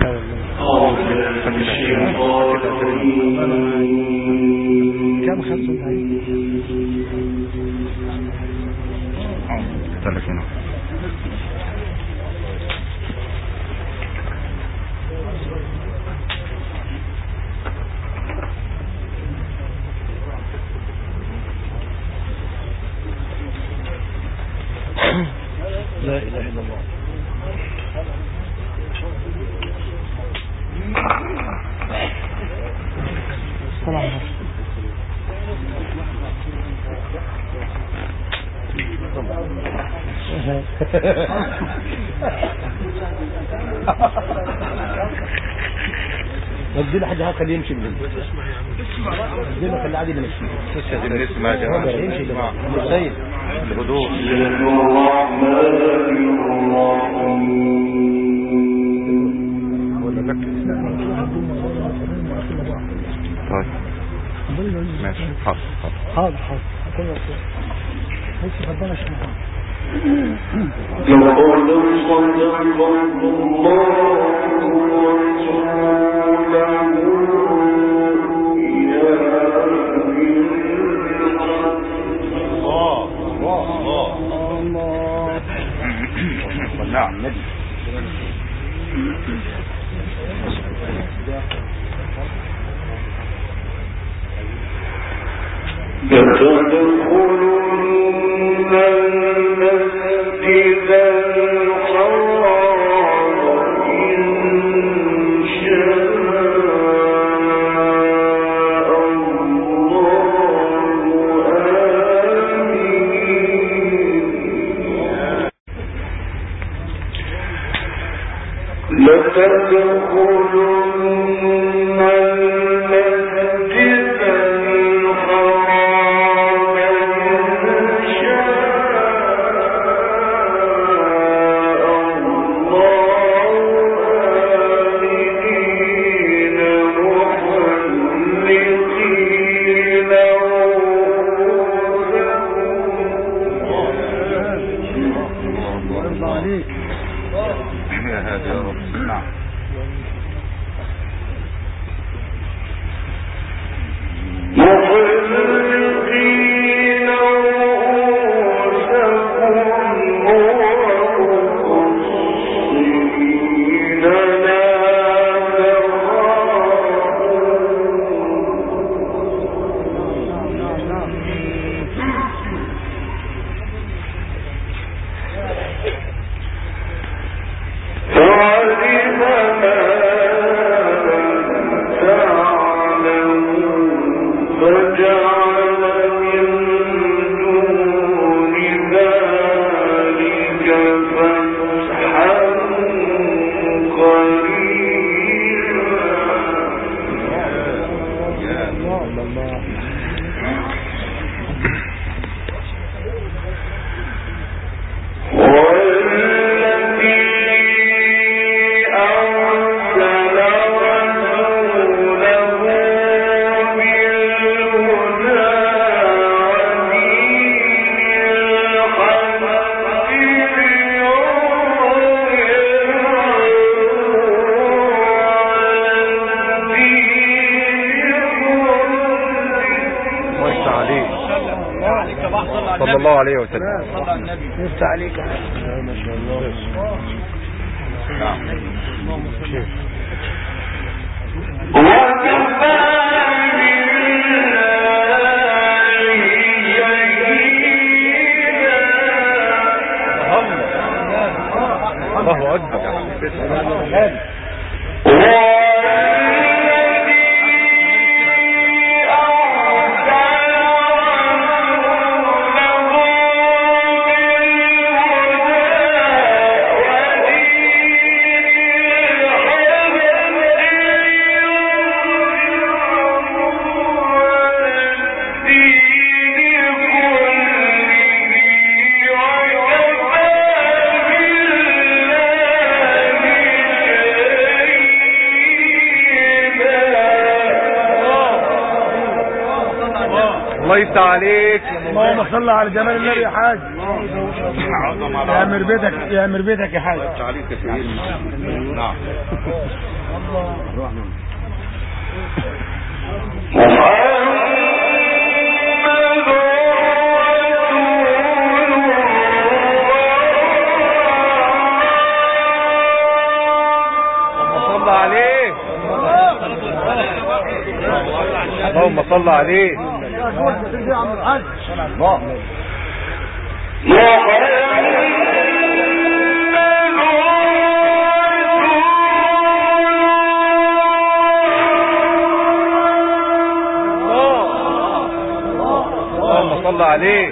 كم 35 30 لا إله إلا الله. السلام ودي لحد هاك اللي يمشي بدل دي لك اللي عادي نمشي نسمع جماعة مستيل الهدوء ولا لك طيب ماشي حاضر ماشي ربنا يشفيك. لقد صدق الله نعم نبي يتدخلون المسجد الحرام إن شاء الله آمين. لتدخلن المسجد الحرام إن شاء الله آمنين محلقين رؤوسكم. يا هادي يا رب. نعم محلقين رؤوسكم ومقصرين لا فعلم ما تعلمون فجعل من دون ذلك فتحا صلى الله عليه وسلم. صلى على النبي. يفتح عليك. ما شاء الله. نعم. الله أكبر. الله يفتح عليك. اللهم صل على جمال النبي يا حاج. يعمر بيتك يا حاج. نعم. اللهم صل عليه. اللهم صل عليه.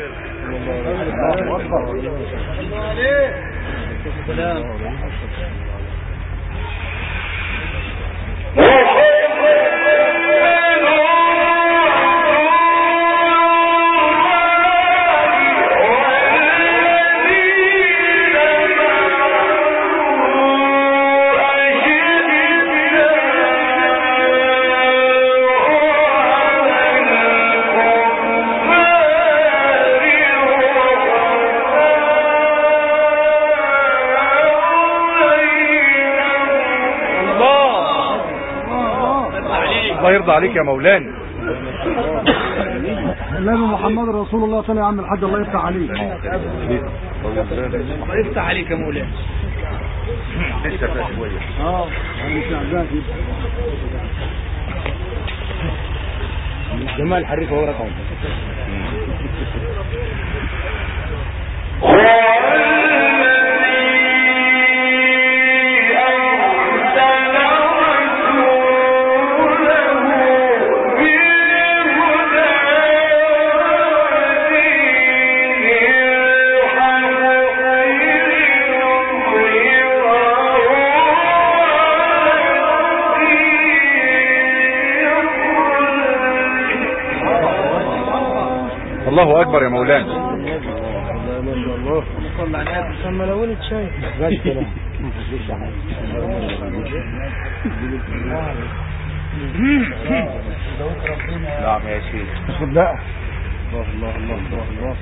الله يرضى عليك يا مولانا. النبي محمد رسول الله صلى الله عليه وسلم. الحاج الله يفتح عليك. الله يفتح عليك يا مولانا. لسه فيها شويه. جمال حريف هو رقم. الله اكبر يا مولانا. ما شاء الله. صلى على النبي. ثم لو ولد شيء نعم يا شيخ. خد بقى. الله الله الله الله.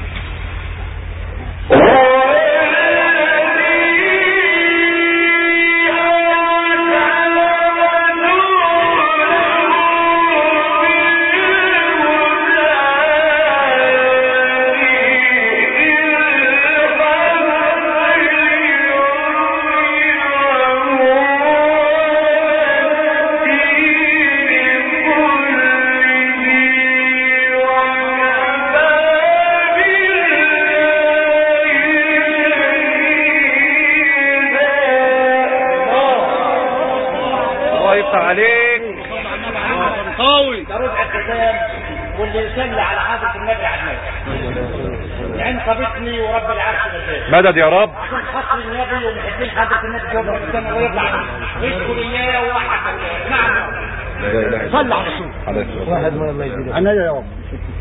عليك قوي. ده ربع الكتاب واللي يصلي على حضرة النبي عليه العين صابتني ورب العرش بخير. مدد يا رب. خصم النبي ومحبين حضرة النبي جوه السنة ويطلع يشكر اياه وواحد. نعم. صلى على الرسول. واحد من الله يجزيه. عنا يا رب.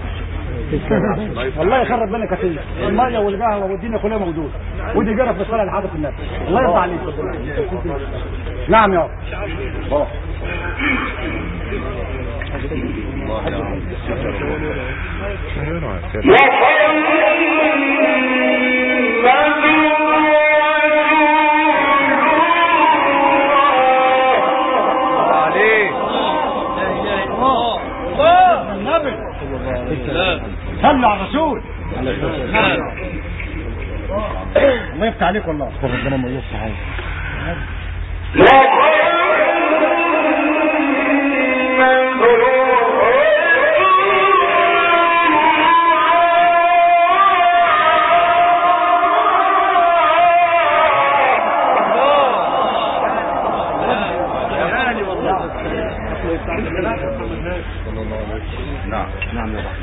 الله يخرب بالك كثير. الميه والقهوه والدنيا كلها موجوده. ودي جرف في الصلاه لحضرة النبي. الله يرضى عليك. نعم يا رب. صلوا على الرسول. الله يفتح عليك والله. ربنا ما يفتح عليك. نعم نعم يا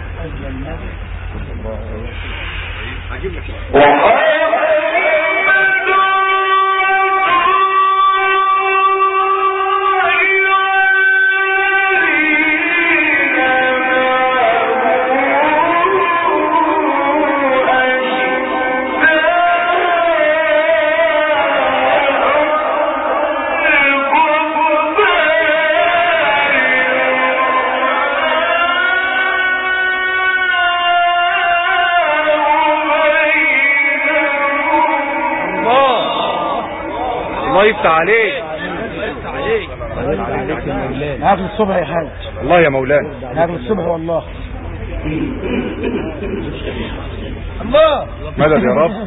يفتح عليك. هاكل الصبح يا حاج. الله يا مولانا. هاكل الصبح والله. الله مدد يا رب.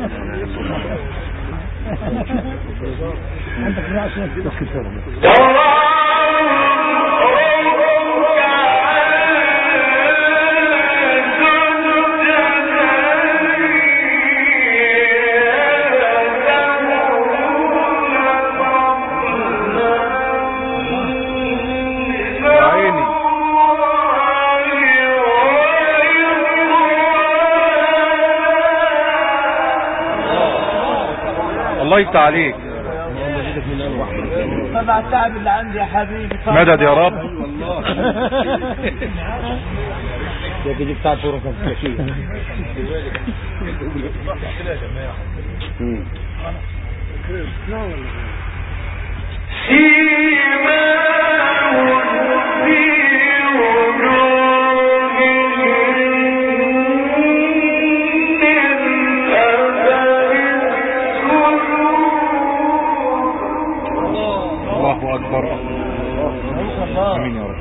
الله يفتح عليك. طبعا التعب اللي عندي يا حبيبي. مدد يا رب. يا دي بتاع صورة كثير. الله أكبر. آمين يا رب.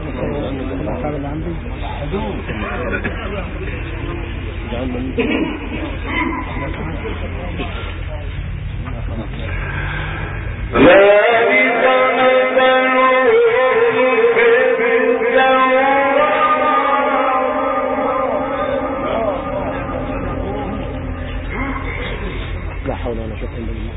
لا حول ولا قوة إلا بالله.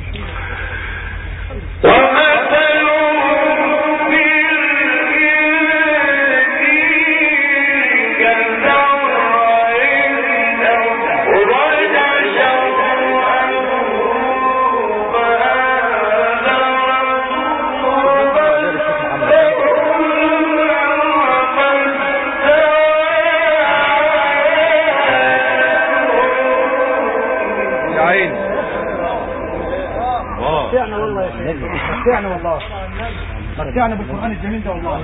متعنا والله. متعنا بالقرآن الجميل ده والله.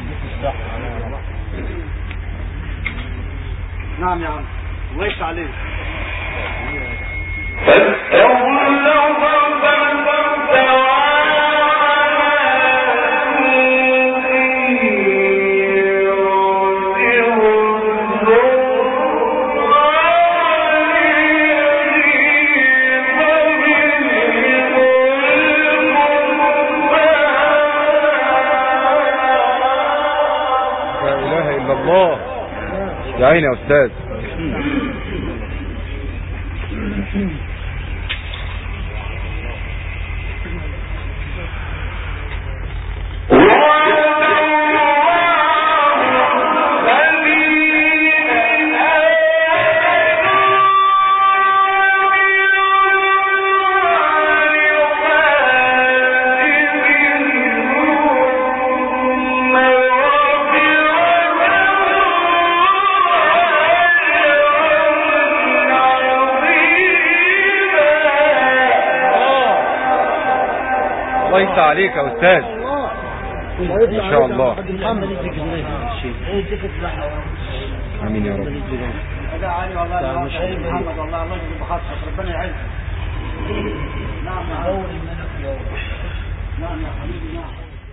نعم يا عم. الله يفتح عليك. الله يا عيني يا أستاذ. الله يفتح عليك يا أستاذ. إن شاء الله. آمين يا رب. ربنا يعز. نعم نعم يا حبيبي نعم.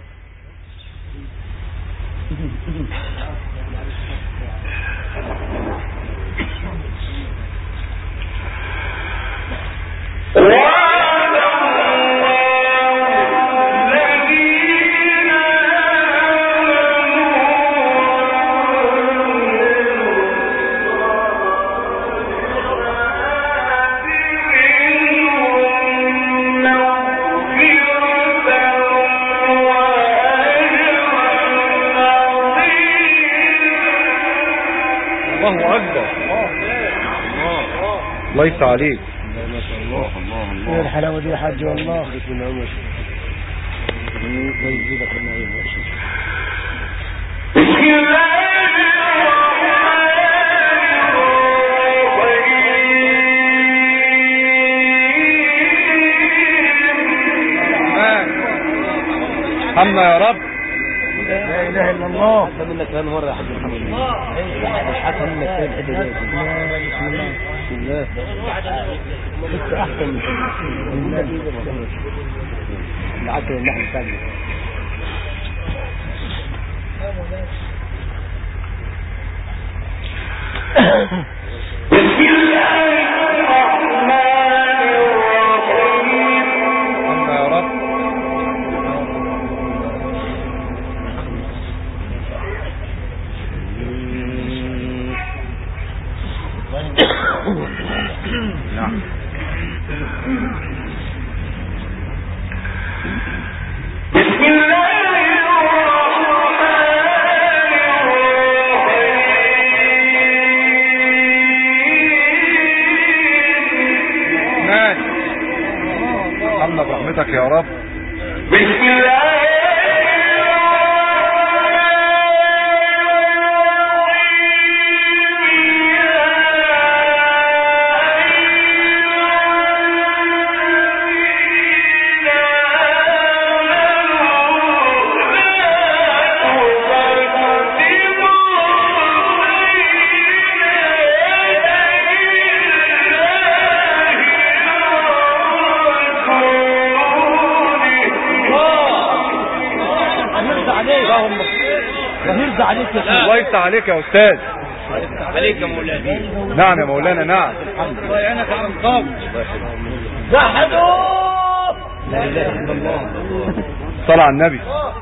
الله أكبر. الله يفتح عليك. ما شاء الله. ايه الحلاوة دي يا حاج والله. حمنا يا رب. لا اله الا الله. منك كمان مرة يا حاج محمد. حسن منك ايه الحته دي؟ بسم الله لسه احسن من النبي العسل اللي احنا بتاعنا. بسم الله الرحمن الرحيم. الله يا رب. نعم. بسم الله الله برحمتك يا رب. بسم الله الله يفتح عليك يا استاذ. عليك يا مولانا. نعم يا مولانا. نعم. الله يعينك يا عم. زحدوا لا اله الا الله. صلى على النبي.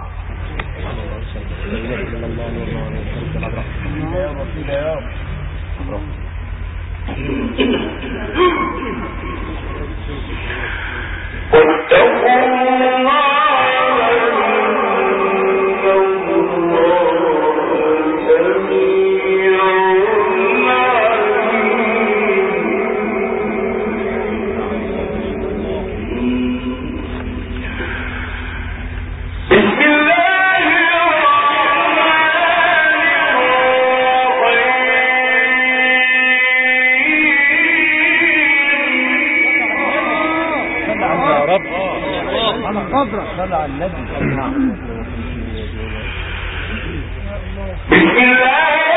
صلى على النبي. بسم الله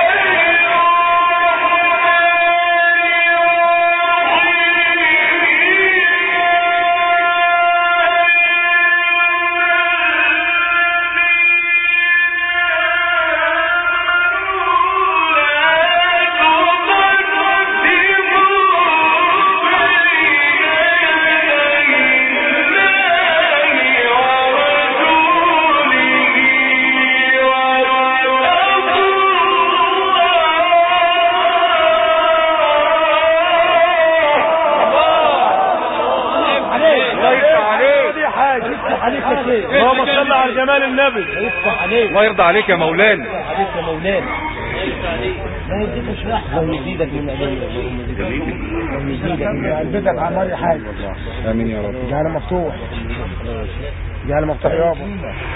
اللهم صل على جمال النبي. يفتح عليك. الله يرضى عليك يا مولانا. عليك يا مولانا. لا يديك شرح. اللهم يزيدك من أدنى. اللهم يزيدك من قلبك عمال يا حاج. امين يا رب. جعل مفتوح. جعل مفتوح يابا.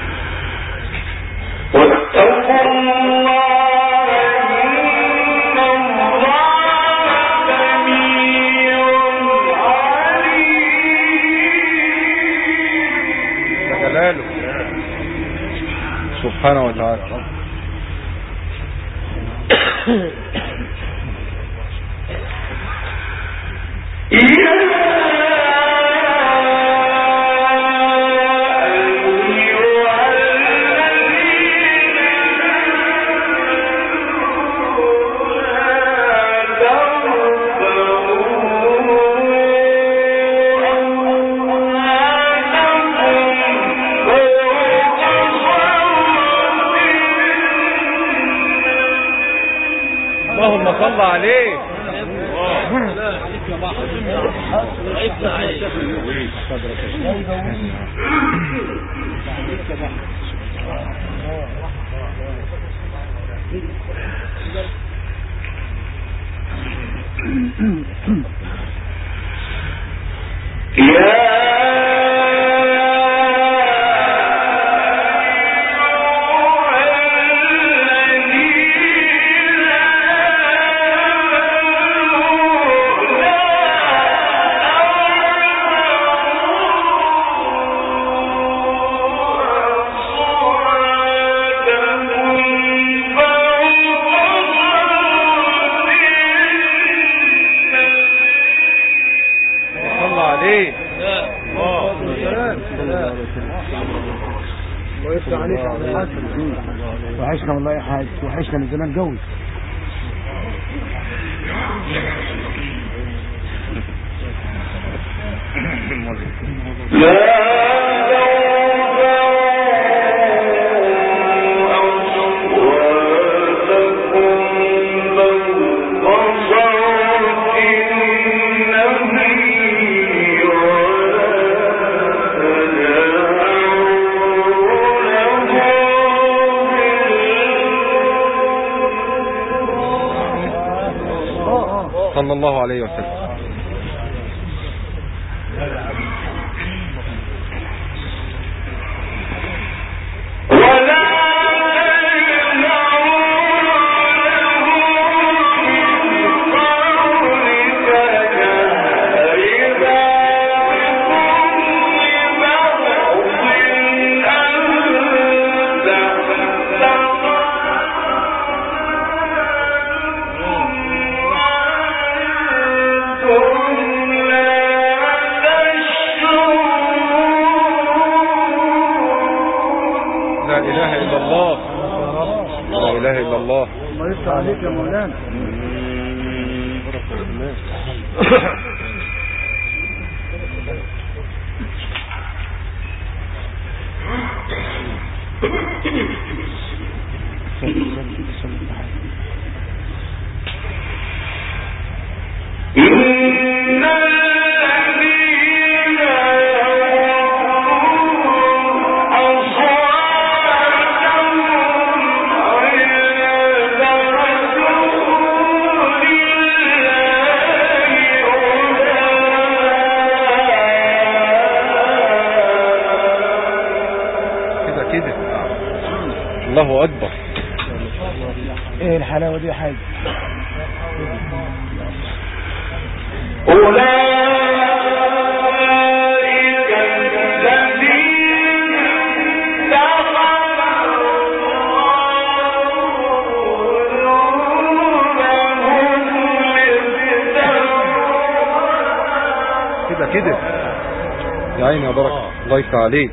واتقوا الله سبحانه وتعالى. اللهم صل عليه. وحشنا والله يا حاج، وحشنا من زمان قوي. صلى الله عليه وسلم. لا إله إلا الله، لا إله إلا الله. الله يفتح عليك يا مولانا. كده الله أكبر. ايه الحلاوة دي يا حاج؟ كده يا عيني يا بركة، الله يفتح عليك.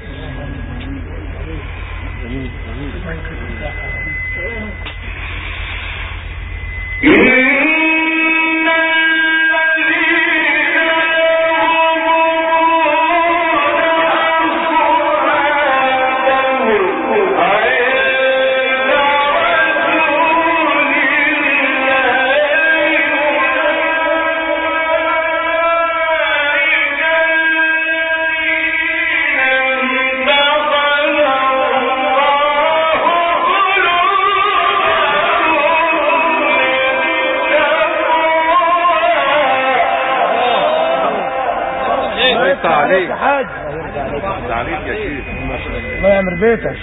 عليك حاج، عليك يا شيخ، الله يعمر بيتك.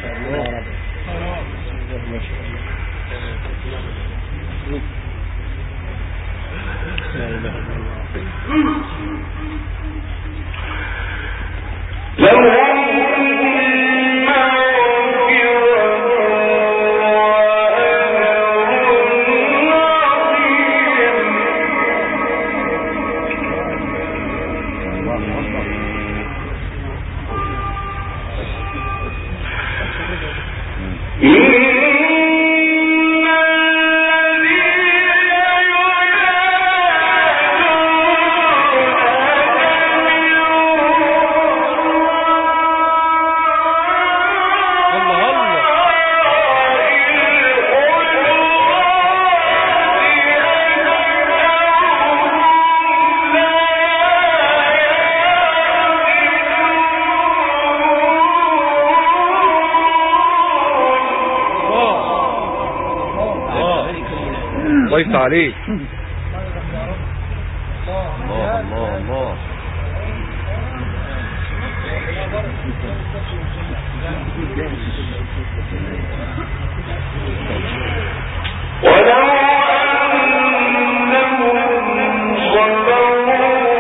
الله يفتح عليك. الله الله الله. ولو أنهم صبروا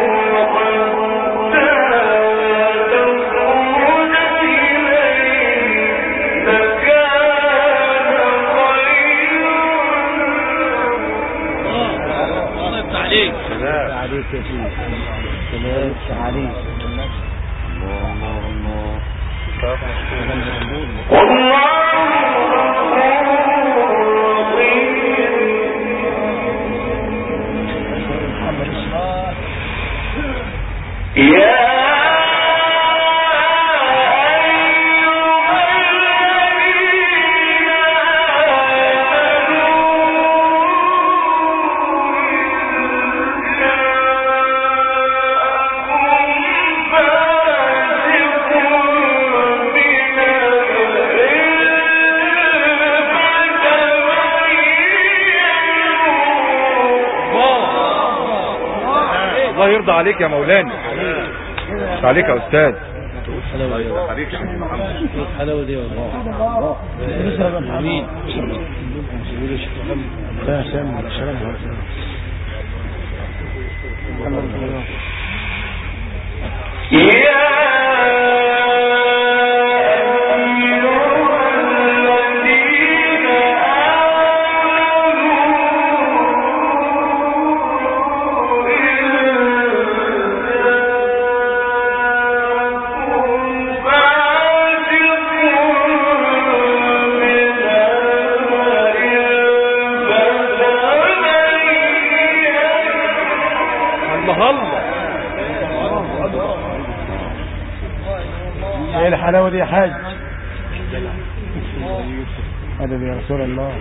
حتى تخرج إليه لكان خيرا. الله يفتح عليك. عليك يا سيدي، سلام عليك. الله الله الله. الله يرضى عليك يا مولانا. عليك يا استاذ. عليك يا عم محمد. الحلاوه دي والله. امين. لا سامي السلام ايه الحلاوه دي يا حاج؟ هذا يا رسول الله.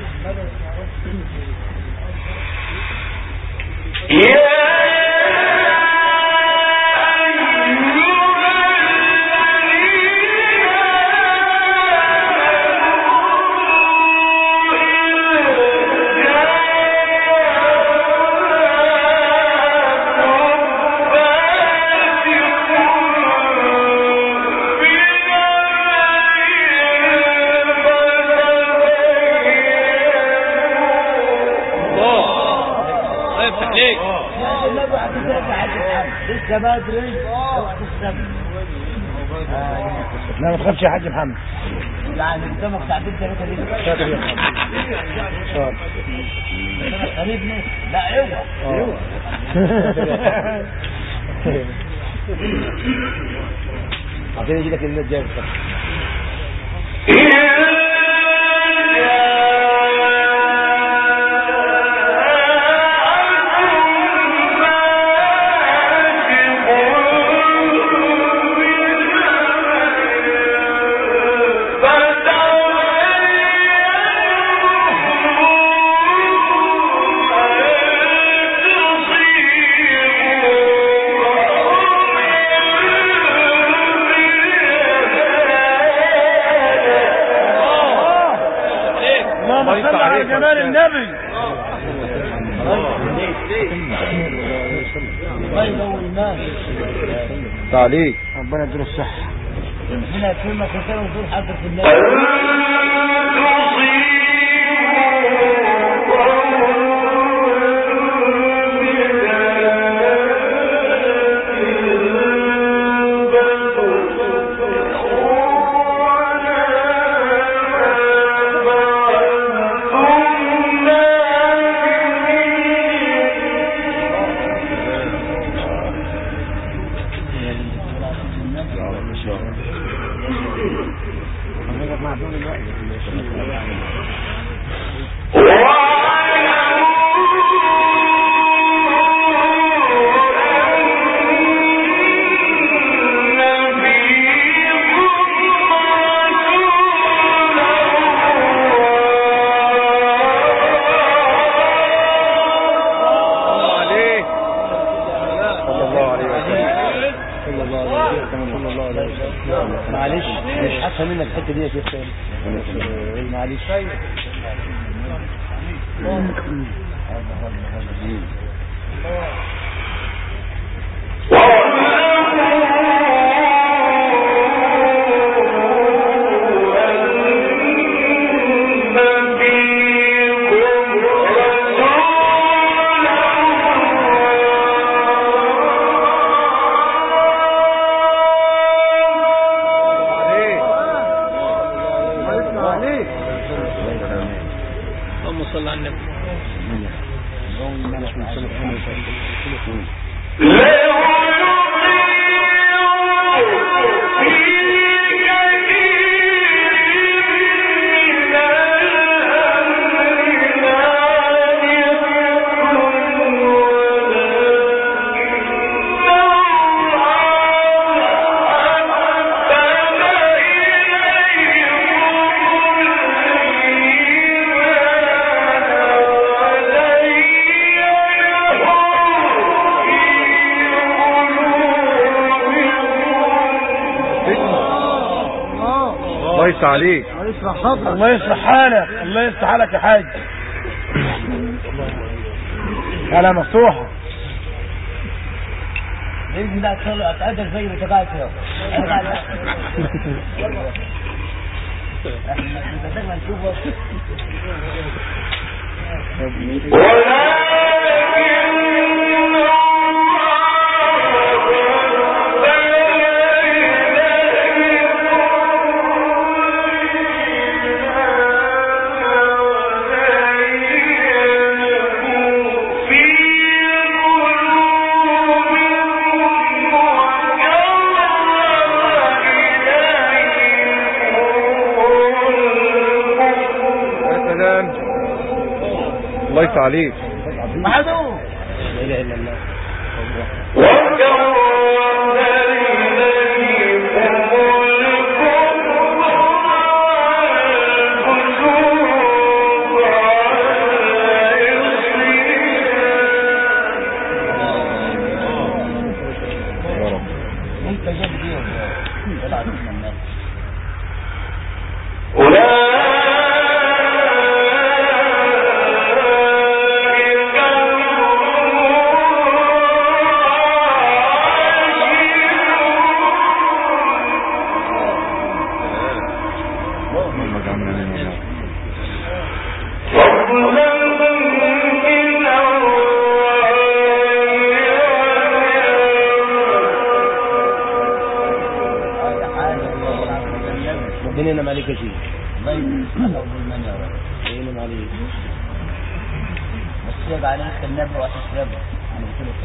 لسه بدري. لا ما تخافش يا حاج محمد. يعني قدامك ساعتين ثلاثه ليه؟ شاطر يا محمد. شاطر. قريبني. لا اوعى. عشان يجي لك الناس جايه. على جمال النبي. تعليق ربنا يديله الصحة. هنا يكرمك وسلم ودول حضرة النبي. معلش مش حاسه منك الحته دي يا شيخ. معلش اللهم صل على النبي. الله يفتح عليك. الله يصلح حالك، الله يفتح حالك يا حاج. حالة مفتوحة. بإذن الله أتقدر زي ما تقاعد فيها. أنا قاعد بدنا نشوفه. الله يفتح عليك. معدوم. لا إله إلا الله. انت جد بيهم طلعت من الناس. ربنا ينعم عليك يا شيخ. الله ينعم يا رب. ينعم عليك. بس يبقى عليك النبي وتشربه. انا قلت له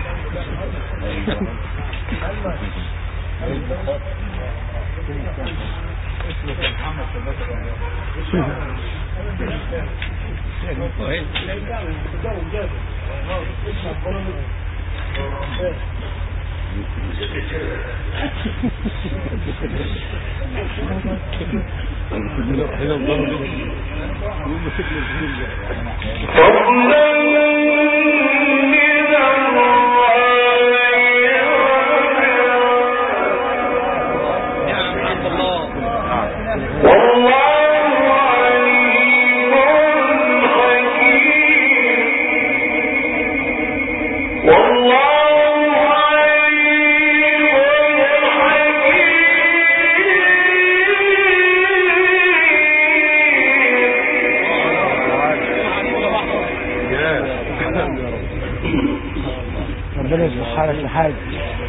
ربنا يصلح حالك يا حاج.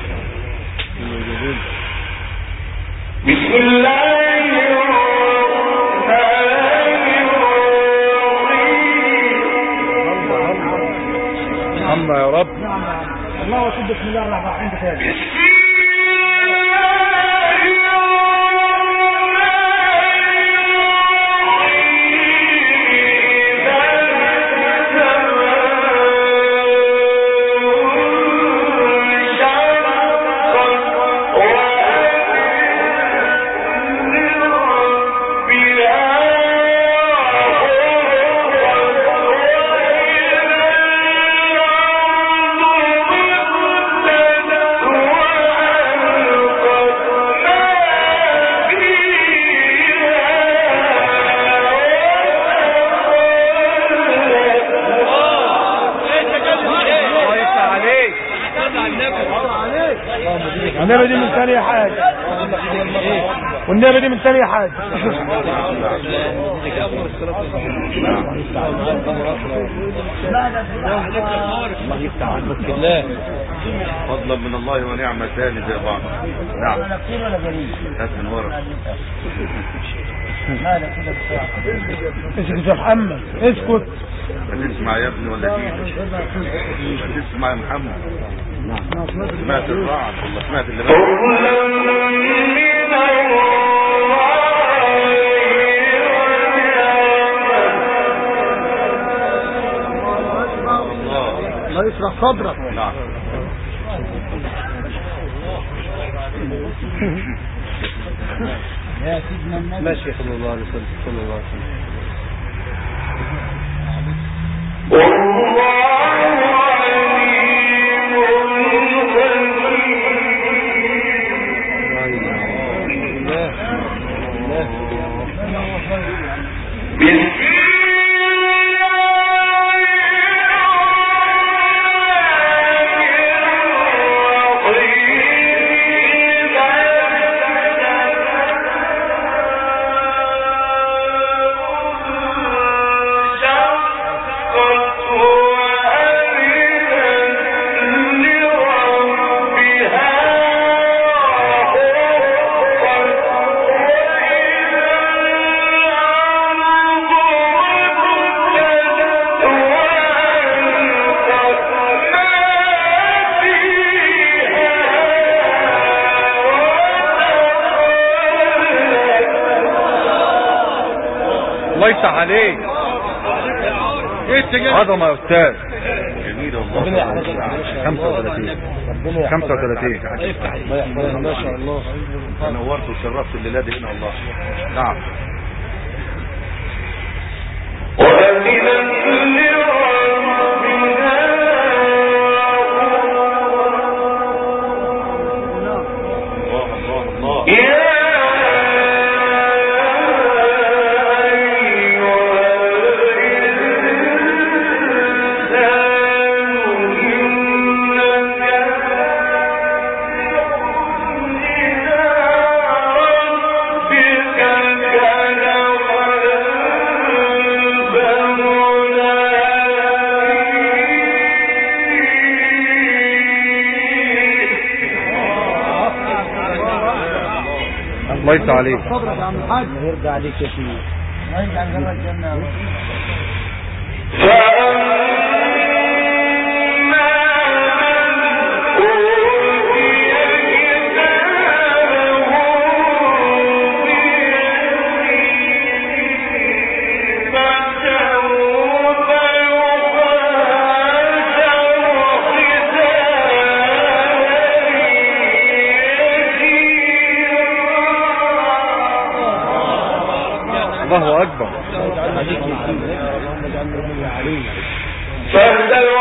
بسم الله الرحمن الرحيم. أما يا رب. الله وصل. بسم الله الرحمن الرحيم. عندك والنبي دي من ثانية حاج. والنبي دي من ثانية حاج. الله يفتح عنك بالله. فضلا من الله ونعمة ثاني زي بعض. نعم. هات من ورا. اسكت يا محمد، اسكت. هتسمع يا ابني ولا جيت؟ هتسمع يا محمد. سمعت الرعد ولا سمعت اللي بقى؟ الله يشرح صدرك. نعم. يا سيدنا النبي. ماشي صلى الله عليه وسلم. صلى الله عليه وسلم. الله يفتح عليك. عظمه يا استاذ. جميل ربنا والله. يحفظك. 35 ربنا 35. ما شاء الله. نورت وشرفت الليله دي هنا والله. نعم. الله الله الله. الله يفتح عليك. صبرك يا عم الحاج. يرجع عليك يا سيدي. يرجع جبل الجنة. الله اكبر. عليك يا سيدي. اللهم اجعلنا من علينا. فاهدوا